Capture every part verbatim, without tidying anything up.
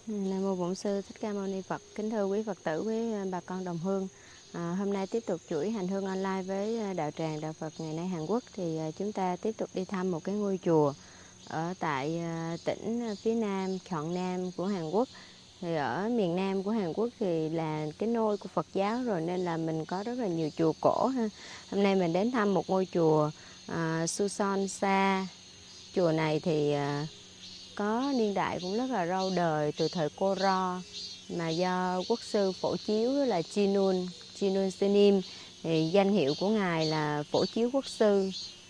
Nam mô Bổn Sư Thích Ca Mâu Ni Phật. Kính thưa quý Phật tử, quý bà con đồng hương. À, hôm nay tiếp tục chuỗi hành hương online với đạo tràng Đạo Phật ngày nay Hàn Quốc, thì chúng ta tiếp tục đi thăm một cái ngôi chùa ở tại tỉnh phía Nam, Gyeongnam Nam của Hàn Quốc. Thì ở miền Nam của Hàn Quốc thì là cái nôi của Phật giáo rồi, nên là mình có rất là nhiều chùa cổ ha. Hôm nay mình đến thăm một ngôi chùa à, Sucheonsa. Chùa này thì à, có niên đại cũng rất là lâu đời, từ thời Koro, mà do quốc sư phổ chiếu là Chinun Chinun Senim, thì danh hiệu của ngài là phổ chiếu quốc sư.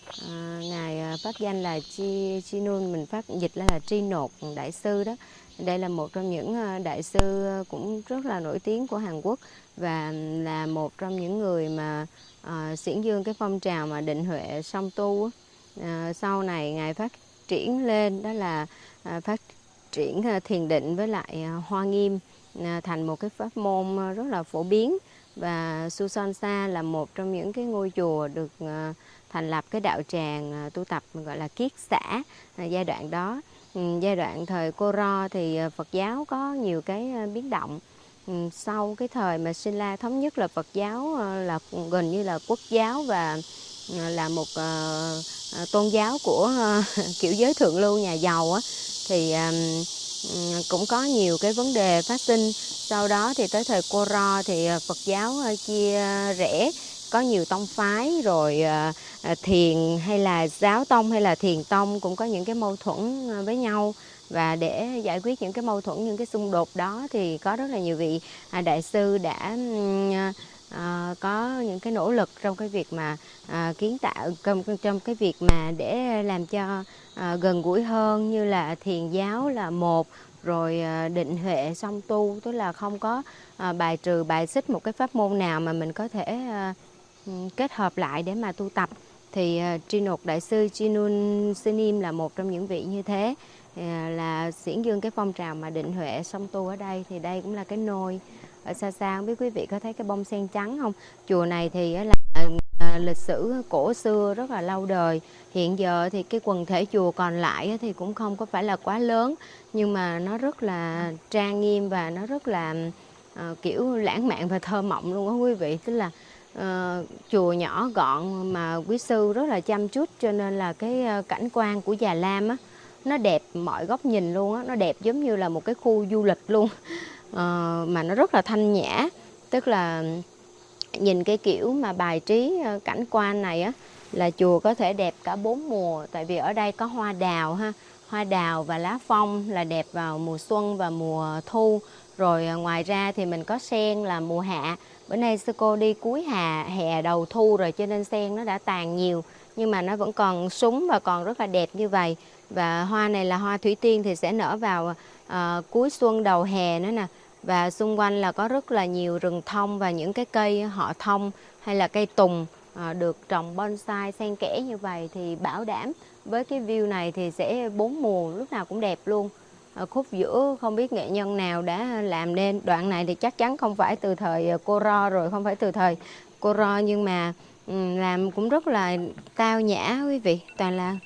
À, ngài phát danh là Chi Chinun, mình phát dịch là, là Tri Nột đại sư đó. Đây là một trong những đại sư cũng rất là nổi tiếng của Hàn Quốc, và là một trong những người mà à, xiển dương cái phong trào mà định huệ song tu. À, sau này ngài phát triển lên đó là à, phát triển thiền định với lại Hoa Nghiêm à, thành một cái pháp môn rất là phổ biến. Và Sucheonsa là một trong những cái ngôi chùa được à, thành lập cái đạo tràng à, tu tập gọi là kiết xã. À, giai đoạn đó, ừ, giai đoạn thời Koro thì Phật giáo có nhiều cái biến động. Ừ, sau cái thời mà Sinh La thống nhất là Phật giáo à, là gần như là quốc giáo và à, là một à, tôn giáo của uh, kiểu giới thượng lưu nhà giàu á, thì um, cũng có nhiều cái vấn đề phát sinh. Sau đó thì tới thời Koro thì Phật giáo uh, chia rẽ, có nhiều tông phái, rồi uh, thiền hay là giáo tông hay là thiền tông cũng có những cái mâu thuẫn với nhau. Và để giải quyết những cái mâu thuẫn, những cái xung đột đó thì có rất là nhiều vị uh, đại sư đã uh, À, có những cái nỗ lực trong cái việc mà à, kiến tạo trong, trong cái việc mà để làm cho à, gần gũi hơn, như là thiền giáo là một, rồi à, định huệ song tu, tức là không có à, bài trừ bài xích một cái pháp môn nào mà mình có thể à, kết hợp lại để mà tu tập. Thì à, Tri Nột đại sư Chinun Senim là một trong những vị như thế, à, là xiển dương cái phong trào mà định huệ song tu ở đây. Thì đây cũng là cái nôi. Ở xa xa không biết quý vị có thấy cái bông sen trắng không? Chùa này thì là à, lịch sử cổ xưa rất là lâu đời. Hiện giờ thì cái quần thể chùa còn lại thì cũng không có phải là quá lớn, nhưng mà nó rất là trang nghiêm và nó rất là à, kiểu lãng mạn và thơ mộng luôn đó quý vị. Tức là à, chùa nhỏ gọn mà quý sư rất là chăm chút, cho nên là cái cảnh quan của Già Lam á, nó đẹp mọi góc nhìn luôn á, nó đẹp giống như là một cái khu du lịch luôn. Uh, mà nó rất là thanh nhã. Tức là nhìn cái kiểu mà bài trí uh, cảnh quan này á, là chùa có thể đẹp cả bốn mùa. Tại vì ở đây có hoa đào ha, hoa đào và lá phong là đẹp vào mùa xuân và mùa thu. Rồi uh, ngoài ra thì mình có sen là mùa hạ. Bữa nay sư cô đi cuối hè, hè đầu thu rồi, cho nên sen nó đã tàn nhiều, nhưng mà nó vẫn còn súng và còn rất là đẹp như vậy. Và hoa này là hoa thủy tiên thì sẽ nở vào uh, cuối xuân đầu hè nữa nè. Và xung quanh là có rất là nhiều rừng thông và những cái cây họ thông hay là cây tùng à, được trồng bonsai xen kẽ như vậy, thì bảo đảm với cái view này thì sẽ bốn mùa lúc nào cũng đẹp luôn. À, khúc giữa không biết nghệ nhân nào đã làm nên. Đoạn này thì chắc chắn không phải từ thời Koro rồi, không phải từ thời Koro, nhưng mà um, làm cũng rất là tao nhã quý vị. Toàn là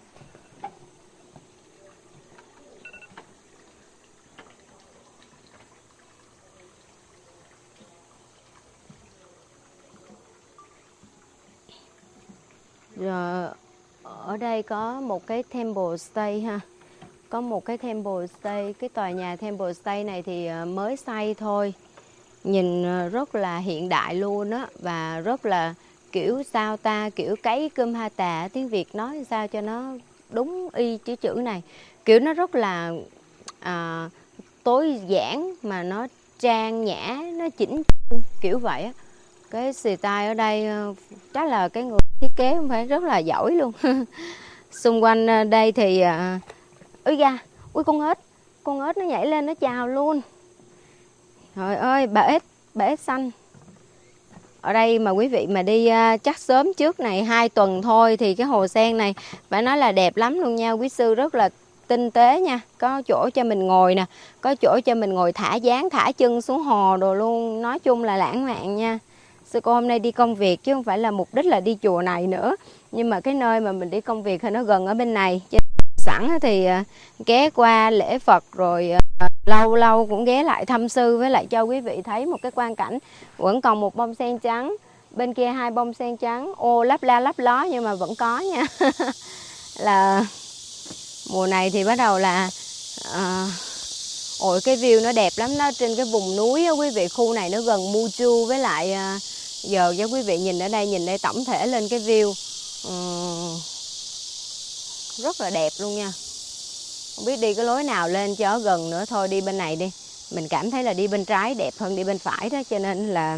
rồi. Ở đây có một cái temple stay ha, có một cái temple stay. Cái tòa nhà temple stay này thì mới xây thôi, nhìn rất là hiện đại luôn á, và rất là kiểu sao ta, kiểu cấy cơm ha tà, tiếng Việt nói sao cho nó đúng y chữ chữ này. Kiểu nó rất là à, tối giản mà nó trang nhã, nó chỉnh kiểu vậy á. Cái style ở đây chắc là cái người thiết kế không phải rất là giỏi luôn. Xung quanh đây thì ui da, ui con ếch, con ếch nó nhảy lên nó chào luôn. Trời ơi, bà ếch, bà ếch xanh. Ở đây mà quý vị mà đi chắc sớm trước này hai tuần thôi thì cái hồ sen này phải nói là đẹp lắm luôn nha. Quý sư rất là tinh tế nha, có chỗ cho mình ngồi nè, có chỗ cho mình ngồi thả dáng, thả chân xuống hồ đồ luôn. Nói chung là lãng mạn nha. Sư cô hôm nay đi công việc chứ không phải là mục đích là đi chùa này nữa, nhưng mà cái nơi mà mình đi công việc thì nó gần ở bên này, sẵn thì ghé qua lễ Phật rồi lâu lâu cũng ghé lại thăm sư, với lại cho quý vị thấy một cái quang cảnh. Vẫn còn một bông sen trắng, bên kia hai bông sen trắng, ô lấp la lấp ló nhưng mà vẫn có nha. Là mùa này thì bắt đầu là à, ôi cái view nó đẹp lắm, nó trên cái vùng núi á quý vị. Khu này nó gần Muju, với lại à, giờ cho quý vị nhìn ở đây, nhìn đây tổng thể lên cái view um, rất là đẹp luôn nha. Không biết đi cái lối nào lên cho gần nữa, thôi đi bên này đi. Mình cảm thấy là đi bên trái đẹp hơn đi bên phải đó, cho nên là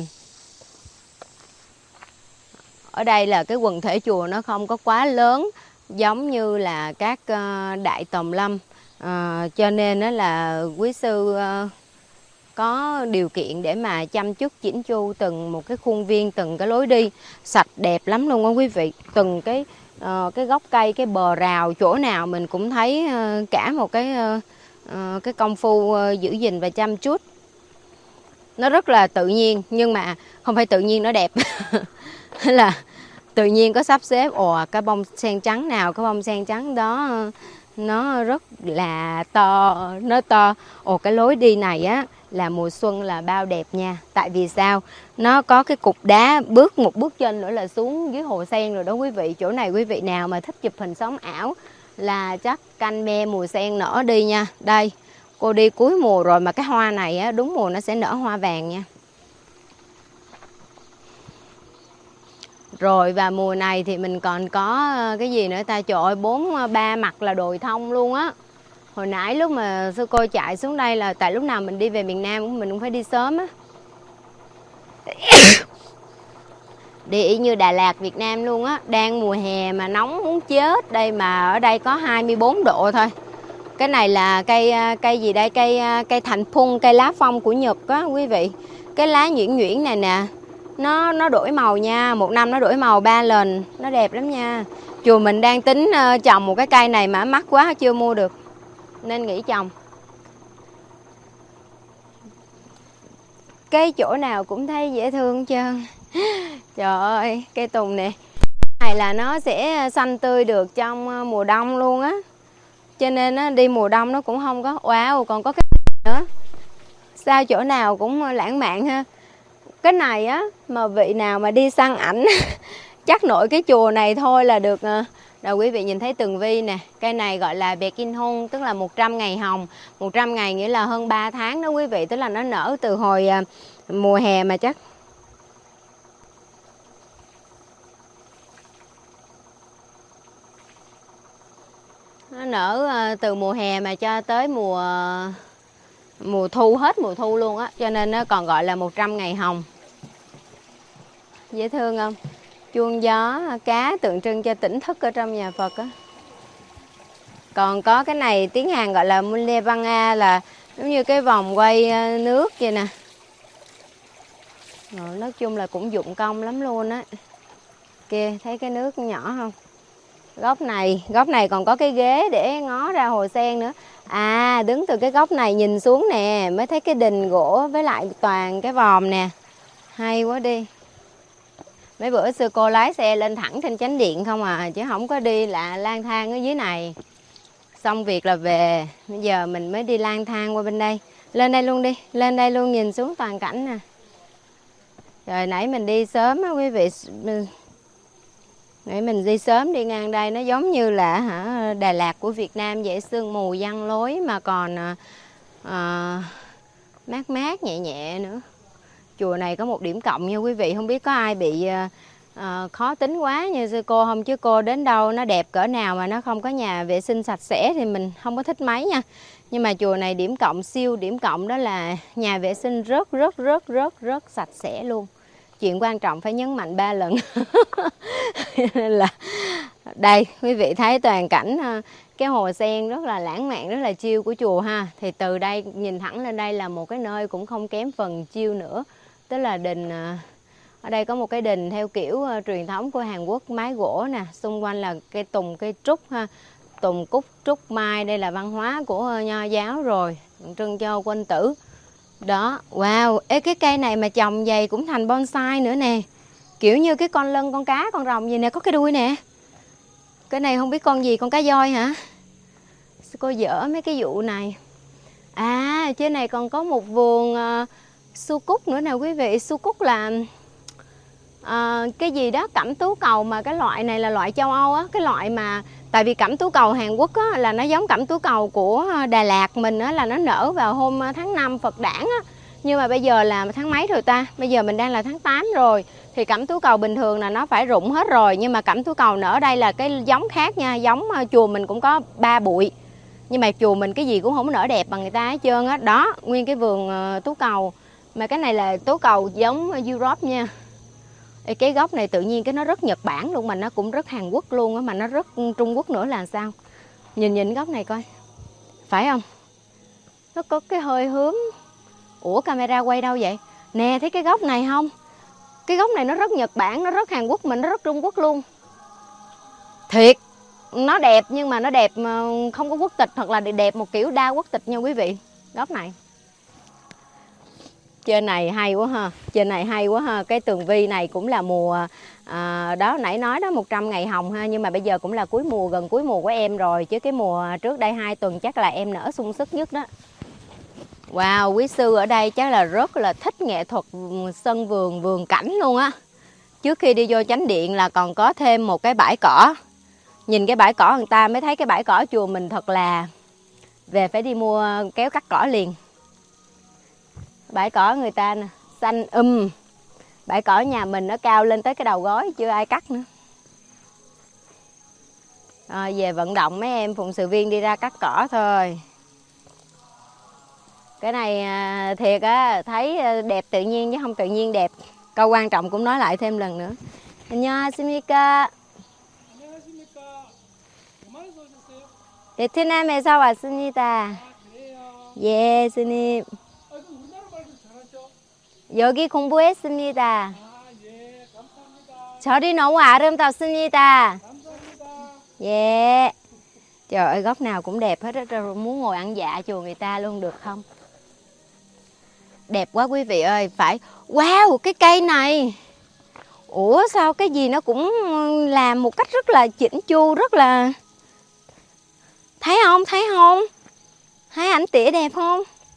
ở đây là cái quần thể chùa nó không có quá lớn giống như là các đại tòng lâm, à, cho nên đó là quý sư có điều kiện để mà chăm chút chỉnh chu từng một cái khuôn viên, từng cái lối đi sạch đẹp lắm luôn á quý vị. Từng cái uh, cái gốc cây, cái bờ rào chỗ nào mình cũng thấy uh, cả một cái uh, uh, cái công phu uh, giữ gìn và chăm chút. Nó rất là tự nhiên, nhưng mà không phải tự nhiên nó đẹp. Là tự nhiên có sắp xếp, ồ cái bông sen trắng nào, cái bông sen trắng đó nó rất là to, nó to. Ồ cái lối đi này á là mùa xuân là bao đẹp nha. Tại vì sao? Nó có cái cục đá, bước một bước chân nữa là xuống dưới hồ sen rồi đó quý vị. Chỗ này quý vị nào mà thích chụp hình sống ảo là chắc canh me mùa sen nở đi nha. Đây, cô đi cuối mùa rồi mà cái hoa này á, đúng mùa nó sẽ nở hoa vàng nha. Rồi và mùa này thì mình còn có cái gì nữa ta? Trời ơi, bốn ba mặt là đồi thông luôn á. Hồi nãy lúc mà sư cô chạy xuống đây là tại lúc nào mình đi về miền Nam mình cũng phải đi sớm á. Đi y như Đà Lạt Việt Nam luôn á. Đang mùa hè mà nóng muốn chết. Đây mà ở đây có hai mươi bốn độ thôi. Cái này là cây cây gì đây? Cây cây thành phun, cây lá phong của Nhật á quý vị. Cái lá nhuyễn nhuyễn này nè, nó nó đổi màu nha, một năm nó đổi màu ba lần, nó đẹp lắm nha. Chùa mình đang tính uh, trồng một cái cây này mà mắc quá chưa mua được, nên nghỉ trồng. Cái chỗ nào cũng thấy dễ thương trơn. Trời ơi, cây tùng nè, này là nó sẽ xanh tươi được trong mùa đông luôn á. Cho nên á, đi mùa đông nó cũng không có. Wow, còn có cái nữa. Sao chỗ nào cũng lãng mạn ha. Cái này á, mà vị nào mà đi săn ảnh chắc nội cái chùa này thôi là được. Rồi quý vị nhìn thấy tường vi nè. Cây này gọi là Baekhyun, tức là một trăm ngày hồng. Một trăm ngày nghĩa là hơn ba tháng đó quý vị. Tức là nó nở từ hồi mùa hè mà chắc. Nó nở từ mùa hè mà cho tới mùa mùa thu, hết mùa thu luôn á. Cho nên nó còn gọi là một trăm ngày hồng. Dễ thương không? Chuông gió, cá tượng trưng cho tỉnh thức ở trong nhà Phật á. Còn có cái này tiếng Hàn gọi là Mulevanga, là giống như cái vòng quay nước vậy nè. Rồi, nói chung là cũng dụng công lắm luôn á. Kia, thấy cái nước nhỏ không? Góc này, góc này còn có cái ghế để ngó ra hồ sen nữa. À, đứng từ cái góc này nhìn xuống nè, mới thấy cái đình gỗ với lại toàn cái vòm nè. Hay quá đi. Mấy bữa sư cô lái xe lên thẳng trên chánh điện không à, chứ không có đi là lang thang ở dưới này. Xong việc là về, bây giờ mình mới đi lang thang qua bên đây. Lên đây luôn đi, lên đây luôn nhìn xuống toàn cảnh nè. Rồi nãy mình đi sớm á quý vị. Nãy mình đi sớm đi ngang đây, nó giống như là hả, Đà Lạt của Việt Nam vậy, sương mù giăng lối mà còn à, mát mát nhẹ nhẹ nữa. Chùa này có một điểm cộng nha quý vị, không biết có ai bị à, khó tính quá như sư cô không, chứ cô đến đâu nó đẹp cỡ nào mà nó không có nhà vệ sinh sạch sẽ thì mình không có thích mấy nha. Nhưng mà chùa này điểm cộng, siêu điểm cộng đó là nhà vệ sinh rất rất rất rất rất sạch sẽ luôn. Chuyện quan trọng phải nhấn mạnh ba lần. Nên là đây quý vị thấy toàn cảnh cái hồ sen rất là lãng mạn, rất là chill của chùa ha. Thì từ đây nhìn thẳng lên đây là một cái nơi cũng không kém phần chill nữa. Tức là đình, ở đây có một cái đình theo kiểu uh, truyền thống của Hàn Quốc, mái gỗ nè, xung quanh là cây tùng, cây trúc ha, tùng, cúc, trúc, mai, đây là văn hóa của uh, Nho giáo rồi, tượng trưng cho quân tử. Đó, wow, ê cái cây này mà trồng dày cũng thành bonsai nữa nè. Kiểu như cái con lân, con cá, con rồng gì nè, có cái đuôi nè. Cái này không biết con gì, con cá voi hả? cô dỡ mấy cái vụ này. À, trên này còn có một vườn uh, su cúc nữa nè quý vị. Su cúc là uh, cái gì đó, cẩm tú cầu, mà cái loại này là loại châu Âu á. Cái loại mà, tại vì cẩm tú cầu Hàn Quốc á, là nó giống cẩm tú cầu của Đà Lạt mình á, là nó nở vào hôm tháng năm Phật đản á. Nhưng mà bây giờ là tháng mấy rồi ta? Bây giờ mình đang là tháng tám rồi. Thì cẩm tú cầu bình thường là nó phải rụng hết rồi. Nhưng mà cẩm tú cầu nở đây là cái giống khác nha. Giống chùa mình cũng có ba bụi. Nhưng mà chùa mình cái gì cũng không nở đẹp bằng người ta hết trơn á. Đó, nguyên cái vườn tú cầu. Mà cái này là tú cầu giống Europe nha. Cái gốc này tự nhiên cái nó rất Nhật Bản luôn, mà nó cũng rất Hàn Quốc luôn á, mà nó rất Trung Quốc nữa là sao? Nhìn nhìn gốc này coi. Phải không? Nó có cái hơi hướng. Ủa camera quay đâu vậy? Nè, thấy cái gốc này không? Cái gốc này nó rất Nhật Bản, nó rất Hàn Quốc, mà nó rất Trung Quốc luôn. Thiệt, nó đẹp nhưng mà nó đẹp không có quốc tịch, hoặc là đẹp một kiểu đa quốc tịch nha quý vị. Góc này. Trên này hay quá ha, trên này hay quá ha. Cái tường vi này cũng là mùa à, đó nãy nói đó, một trăm ngày hồng ha. Nhưng mà bây giờ cũng là cuối mùa, gần cuối mùa của em rồi. Chứ cái mùa trước đây hai tuần chắc là em nở sung sức nhất đó. Wow, quý sư ở đây chắc là rất là thích nghệ thuật sân vườn, vườn cảnh luôn á. Trước khi đi vô chánh điện là còn có thêm một cái bãi cỏ. Nhìn cái bãi cỏ người ta mới thấy cái bãi cỏ chùa mình thật là... Về phải đi mua kéo cắt cỏ liền. Bãi cỏ người ta nè, xanh um. Bãi cỏ nhà mình nó cao lên tới cái đầu gối, chưa ai cắt nữa. Rồi về vận động mấy em phụng sự viên đi ra cắt cỏ thôi. Cái này thiệt á, thấy đẹp tự nhiên chứ không tự nhiên đẹp. Câu quan trọng cũng nói lại thêm lần nữa. 안녕하십니까. 베트남에서 왔습니다. 예, 스님. 여기 공부했습니다. 절이 너무 아름답습니다. 예. Trời ơi, góc nào cũng đẹp hết á, muốn ngồi ăn dạ chùa người ta luôn được không? Đẹp quá quý vị ơi, phải. Wow, cái cây này. Ủa sao cái gì nó cũng làm một cách rất là chỉnh chu, rất là... Thấy không, thấy không? Thấy ảnh tỉa đẹp không?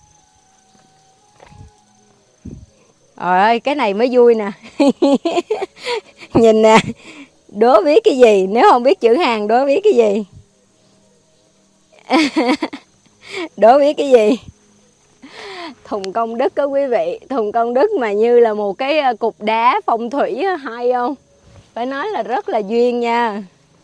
Trời ơi, cái này mới vui nè. Nhìn nè, đố biết cái gì, nếu không biết chữ Hàn đố biết cái gì? Đố biết cái gì? Thùng công đức đó quý vị, thùng công đức mà như là một cái cục đá phong thủy, hay không? Phải nói là rất là duyên nha.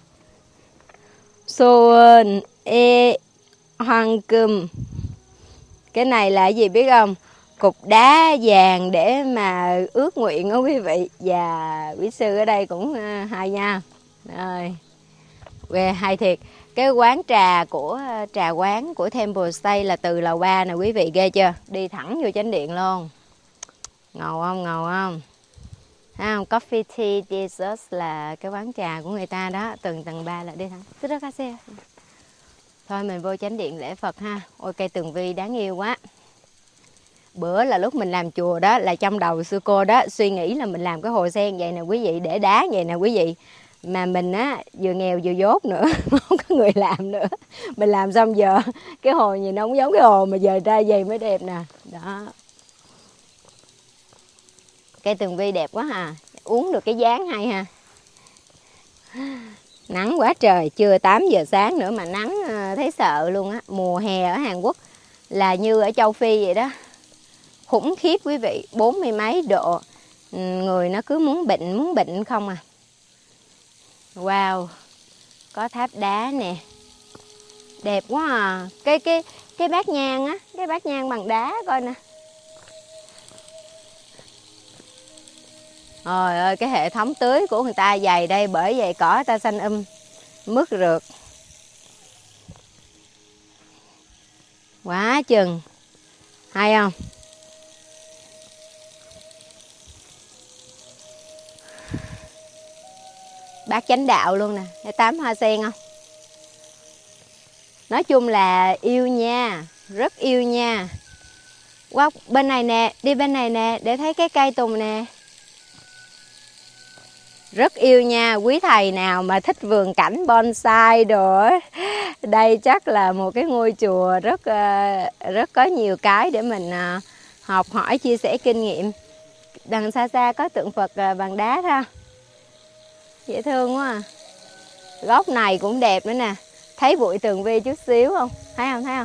Soon e hoàng cùm. Cái này là gì biết không? Cục đá vàng để mà ước nguyện đó quý vị. Và quý sư ở đây cũng hay nha. Rồi. Về hay thiệt. Cái quán trà của trà quán của Temple Stay là từ lầu ba nè quý vị, ghê chưa? Đi thẳng vô chánh điện luôn. Ngầu không, ngầu không? Thấy không? Coffee Tea Desserts là cái quán trà của người ta đó. Từng tầng ba là đi thẳng. Thôi mình vô chánh điện lễ Phật ha. Ôi cây tường vi đáng yêu quá. Bữa là lúc mình làm chùa đó, là trong đầu sư cô đó suy nghĩ là mình làm cái hồ sen vậy nè quý vị, để đá vậy nè quý vị. Mà mình á vừa nghèo vừa dốt nữa, không có người làm nữa. Mình làm xong giờ cái hồ nhìn nó không giống cái hồ mà giờ ra vậy mới đẹp nè. Đó. Cây tường vi đẹp quá ha. Uống được cái dáng hay ha. Nắng quá trời, chưa tám giờ sáng nữa mà nắng thấy sợ luôn á. Mùa hè ở Hàn Quốc là như ở châu Phi vậy đó. Khủng khiếp quý vị, bốn mươi mấy độ. Người nó cứ muốn bệnh, muốn bệnh không à. Wow, có tháp đá nè. Đẹp quá à. Cái cái cái bát nhang á, cái bát nhang bằng đá coi nè. Trời ơi, cái hệ thống tưới của người ta dày đây, bởi vậy cỏ người ta xanh um, mướt rượt. Quá chừng. Hay không? Bát chánh đạo luôn nè, cái tám hoa sen không? Nói chung là yêu nha, rất yêu nha. Wow, bên này nè, đi bên này nè, để thấy cái cây tùng nè. Rất yêu nha, quý thầy nào mà thích vườn cảnh bonsai đồ á, đây chắc là một cái ngôi chùa rất rất có nhiều cái để mình học hỏi, chia sẻ kinh nghiệm. Đằng xa xa có tượng Phật bằng đá ha, dễ thương quá à. Góc này cũng đẹp nữa nè, thấy bụi tường vi chút xíu không? Thấy không? Thấy không?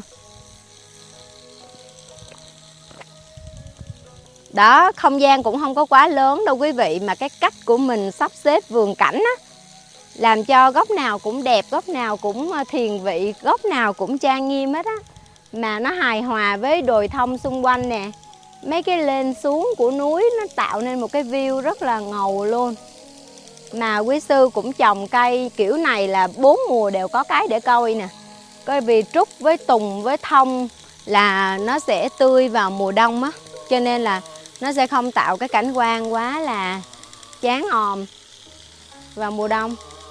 Đó, không gian cũng không có quá lớn đâu quý vị, mà cái cách của mình sắp xếp vườn cảnh á, làm cho góc nào cũng đẹp, góc nào cũng thiền vị, góc nào cũng trang nghiêm hết á. Mà nó hài hòa với đồi thông xung quanh nè. Mấy cái lên xuống của núi nó tạo nên một cái view rất là ngầu luôn. Mà quý sư cũng trồng cây kiểu này là bốn mùa đều có cái để coi nè. Coi vì trúc với tùng với thông là nó sẽ tươi vào mùa đông á, cho nên là nó sẽ không tạo cái cảnh quan quá là chán òm vào mùa đông.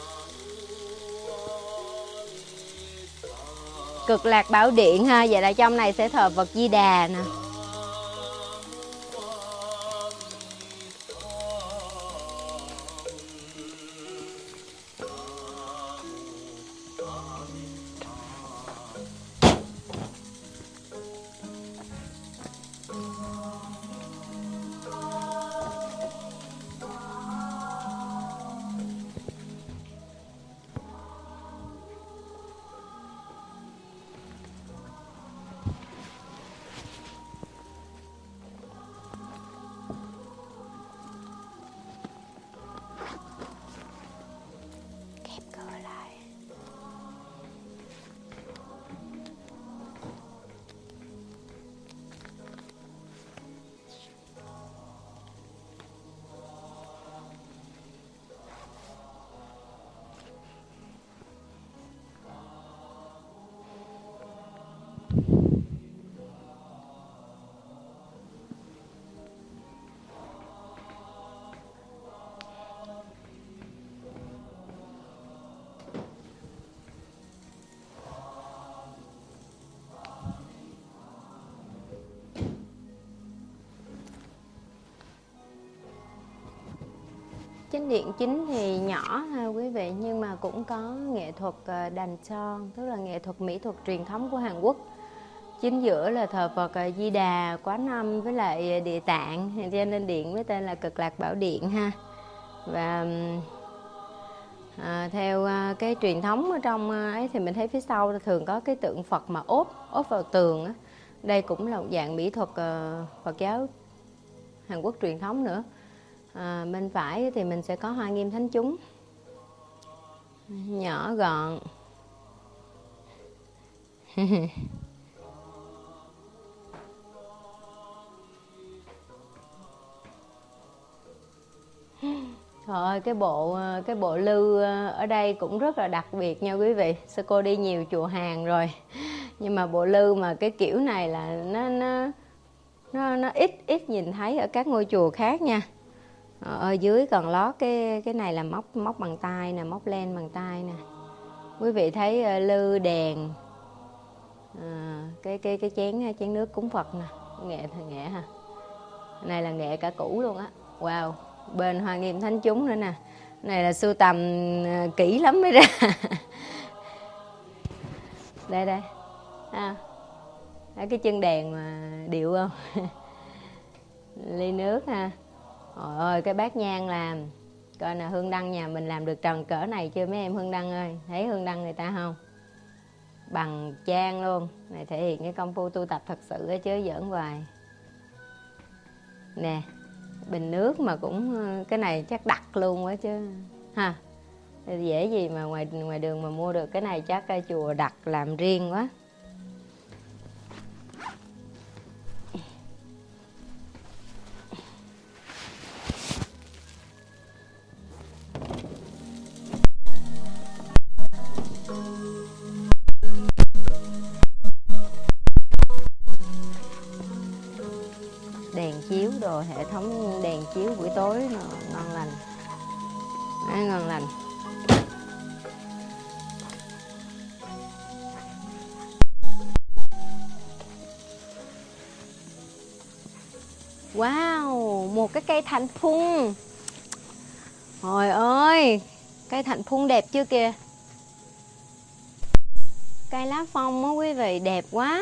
Cực Lạc Bảo Điện ha, vậy là trong này sẽ thờ Phật Di Đà nè. Chánh điện chính thì nhỏ ha quý vị, nhưng mà cũng có nghệ thuật đàn son, tức là nghệ thuật mỹ thuật truyền thống của Hàn Quốc. Chính giữa là thờ Phật Di Đà, Quán Âm với lại Địa Tạng, cho nên điện với tên là Cực Lạc Bảo Điện ha. Và à, theo cái truyền thống ở trong ấy thì mình thấy phía sau thường có cái tượng Phật mà ốp ốp vào tường á. Đây cũng là một dạng mỹ thuật Phật giáo Hàn Quốc truyền thống nữa. À, bên phải thì mình sẽ có Hoa Nghiêm Thánh Chúng, nhỏ gọn. Trời ơi, cái bộ cái bộ lư ở đây cũng rất là đặc biệt nha quý vị. Sư cô đi nhiều chùa Hàn rồi, nhưng mà bộ lư mà cái kiểu này là nó nó nó, nó ít ít nhìn thấy ở các ngôi chùa khác nha. Ở dưới còn lót cái cái này là móc móc bằng tay nè, móc len bằng tay nè. Quý vị thấy lư đèn, à, cái cái cái chén chén nước cúng Phật nè, nghệ nghệ ha. Này là nghệ cả cũ luôn á. Wow, bên Hoa Nghiêm Thánh Chúng nữa nè. Này là sưu tầm kỹ lắm mới ra. Đây đây. À, cái chân đèn mà điệu không? Ly nước ha. Trời ơi, cái bát nhang làm, coi nè, hương đăng nhà mình làm được tròn cỡ này chưa mấy em hương đăng ơi? Thấy hương đăng người ta không? Bằng trang luôn. Này thể hiện cái công phu tu tập thật sự á chứ giỡn hoài. Nè, bình nước mà cũng, cái này chắc đặt luôn á chứ ha. Dễ gì mà ngoài ngoài đường mà mua được cái này, chắc chùa đặt làm riêng quá. Đèn chiếu đồ, hệ thống đèn chiếu buổi tối nó ngon lành. Đấy, ngon lành. Wow, một cái cây thành phun. Trời ơi, cây Thạnh Phun đẹp chưa kìa. Cây lá phong á quý vị, đẹp quá.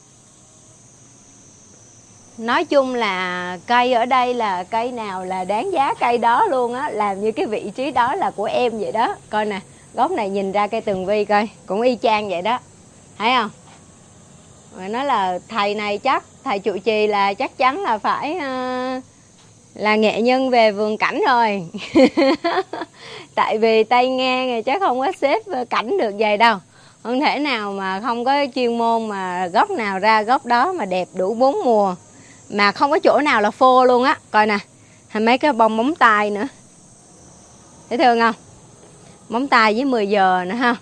Nói chung là cây ở đây là cây nào là đáng giá cây đó luôn á. Làm như cái vị trí đó là của em vậy đó. Coi nè, góc này nhìn ra cây tường vi coi, cũng y chang vậy đó. Thấy không? Rồi nói là thầy này chắc, thầy trụ trì là chắc chắn là phải uh, là nghệ nhân về vườn cảnh rồi. Tại vì tay ngang thì chắc không có xếp cảnh được vậy đâu. Không thể nào mà không có chuyên môn mà góc nào ra góc đó mà đẹp đủ bốn mùa. Mà không có chỗ nào là phô luôn á. Coi nè, mấy cái bông móng tay nữa. Thấy thương không? Móng tay với mười giờ nữa ha.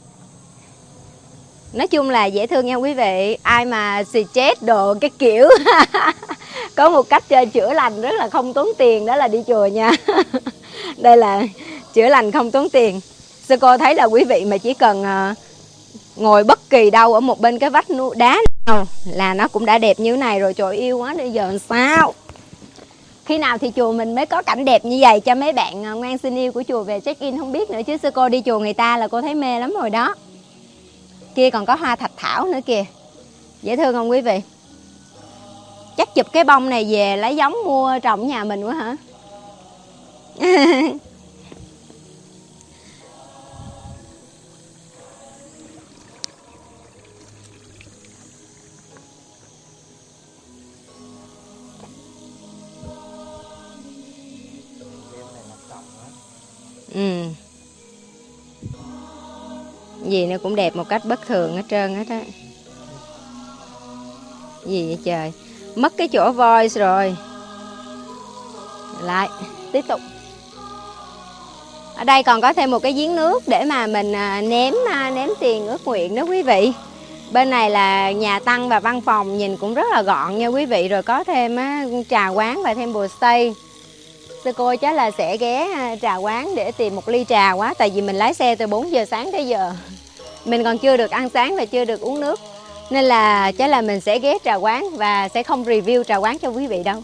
Nói chung là dễ thương nha quý vị. Ai mà stress đồ cái kiểu có một cách chữa lành rất là không tốn tiền, đó là đi chùa nha. Đây là chữa lành không tốn tiền. Sư cô thấy là quý vị mà chỉ cần ngồi bất kỳ đâu ở một bên cái vách đá nào là nó cũng đã đẹp như thế này rồi. Trời yêu quá, bây giờ làm sao? Khi nào thì chùa mình mới có cảnh đẹp như vậy cho mấy bạn ngoan xin yêu của chùa về check in không biết nữa, chứ sư cô đi chùa người ta là cô thấy mê lắm rồi đó. Kia còn có hoa thạch thảo nữa kìa. Dễ thương không quý vị? Chắc chụp cái bông này về lấy giống mua trồng nhà mình quá hả? Ừ. Gì nó cũng đẹp một cách bất thường hết trơn hết á. Gì vậy trời? Mất cái chỗ voice rồi. Lại, tiếp tục. Ở đây còn có thêm một cái giếng nước để mà mình ném ném tiền ước nguyện đó quý vị. Bên này là nhà tăng và văn phòng, nhìn cũng rất là gọn nha quý vị. Rồi có thêm trà quán và thêm bồ stay. Sư cô chắc là sẽ ghé trà quán để tìm một ly trà quá. Tại vì mình lái xe từ bốn giờ sáng tới giờ, mình còn chưa được ăn sáng và chưa được uống nước. Nên là chắc là mình sẽ ghé trà quán và sẽ không review trà quán cho quý vị đâu.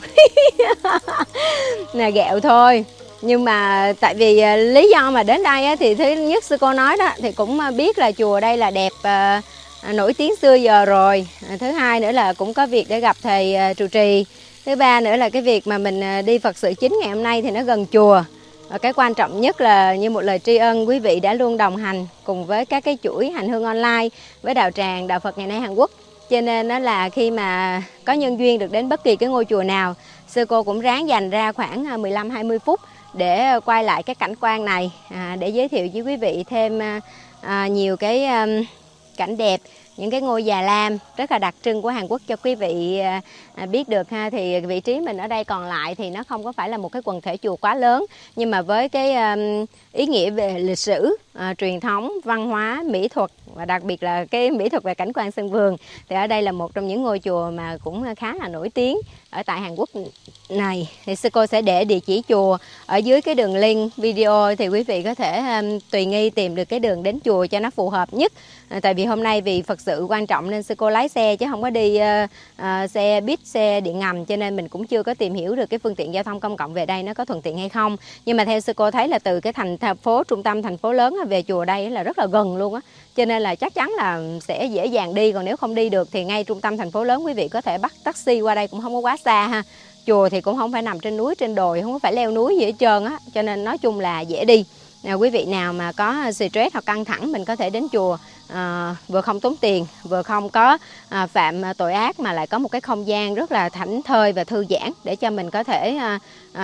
Là ghẹo thôi. Nhưng mà tại vì lý do mà đến đây á, thì thứ nhất sư cô nói đó, thì cũng biết là chùa đây là đẹp, à, nổi tiếng xưa giờ rồi. À, thứ hai nữa là cũng có việc để gặp thầy à, trụ trì. Thứ ba nữa là cái việc mà mình đi Phật sự chính ngày hôm nay thì nó gần chùa. Và cái quan trọng nhất là như một lời tri ân quý vị đã luôn đồng hành cùng với các cái chuỗi hành hương online với đạo tràng Đạo Phật ngày nay Hàn Quốc. Cho nên đó là khi mà có nhân duyên được đến bất kỳ cái ngôi chùa nào, sư cô cũng ráng dành ra khoảng mười lăm hai mươi phút để quay lại cái cảnh quan này, à, để giới thiệu với quý vị thêm à, nhiều cái à, cảnh đẹp, những cái ngôi già lam rất là đặc trưng của Hàn Quốc cho quý vị à, biết được ha. Thì vị trí mình ở đây còn lại thì nó không có phải là một cái quần thể chùa quá lớn, nhưng mà với cái um, ý nghĩa về lịch sử, à, truyền thống, văn hóa, mỹ thuật và đặc biệt là cái mỹ thuật về cảnh quan sân vườn, thì ở đây là một trong những ngôi chùa mà cũng khá là nổi tiếng ở tại Hàn Quốc này. Thì sư cô sẽ để địa chỉ chùa ở dưới cái đường link video, thì quý vị có thể um, tùy nghi tìm được cái đường đến chùa cho nó phù hợp nhất. À, tại vì hôm nay vì Phật sự quan trọng nên sư cô lái xe chứ không có đi uh, uh, xe buýt, xe điện ngầm, cho nên mình cũng chưa có tìm hiểu được cái phương tiện giao thông công cộng về đây nó có thuận tiện hay không. Nhưng mà theo sư cô thấy là từ cái thành phố, trung tâm thành phố lớn về chùa đây là rất là gần luôn á, cho nên là chắc chắn là sẽ dễ dàng đi. Còn nếu không đi được thì ngay trung tâm thành phố lớn quý vị có thể bắt taxi qua đây cũng không có quá xa ha. Chùa thì cũng không phải nằm trên núi, trên đồi, không có phải leo núi gì hết trơn á, cho nên nói chung là dễ đi. À, quý vị nào mà có stress hoặc căng thẳng mình có thể đến chùa, à, vừa không tốn tiền, vừa không có à, phạm tội ác, mà lại có một cái không gian rất là thảnh thơi và thư giãn để cho mình có thể à,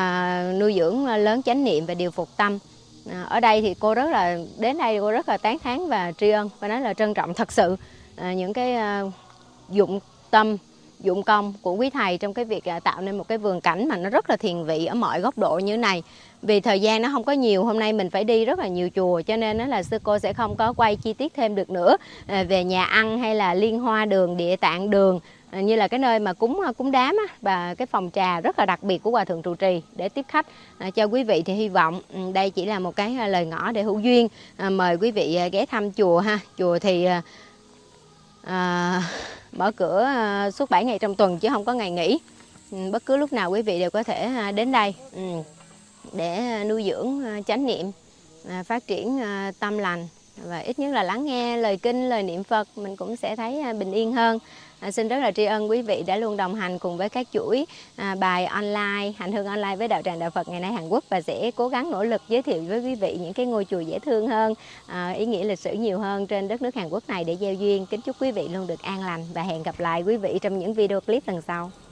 à, nuôi dưỡng lớn chánh niệm và điều phục tâm. À, ở đây thì cô rất là đến đây cô rất là tán thán và tri ân và nói là trân trọng thật sự à, những cái à, dụng tâm, dụng công của quý thầy trong cái việc à, tạo nên một cái vườn cảnh mà nó rất là thiền vị ở mọi góc độ như thế này. Vì thời gian nó không có nhiều, hôm nay mình phải đi rất là nhiều chùa, cho nên đó là sư cô sẽ không có quay chi tiết thêm được nữa à, về nhà ăn hay là liên hoa đường, địa tạng đường, à, như là cái nơi mà cúng cúng đám á, và cái phòng trà rất là đặc biệt của hòa thượng trụ trì để tiếp khách à, cho quý vị. Thì hy vọng ừ, đây chỉ là một cái lời ngỏ để hữu duyên à, mời quý vị à, ghé thăm chùa ha. Chùa thì à, à, mở cửa à, suốt bảy ngày trong tuần chứ không có ngày nghỉ. Ừ, bất cứ lúc nào quý vị đều có thể à, đến đây. Ừ. để nuôi dưỡng chánh niệm, phát triển tâm lành và ít nhất là lắng nghe lời kinh, lời niệm Phật, mình cũng sẽ thấy bình yên hơn. À, xin rất là tri ân quý vị đã luôn đồng hành cùng với các chuỗi à, bài online, hành hương online với Đạo tràng Đạo Phật ngày nay Hàn Quốc, và sẽ cố gắng nỗ lực giới thiệu với quý vị những cái ngôi chùa dễ thương hơn, à, ý nghĩa lịch sử nhiều hơn trên đất nước Hàn Quốc này để gieo duyên. Kính chúc quý vị luôn được an lành và hẹn gặp lại quý vị trong những video clip lần sau.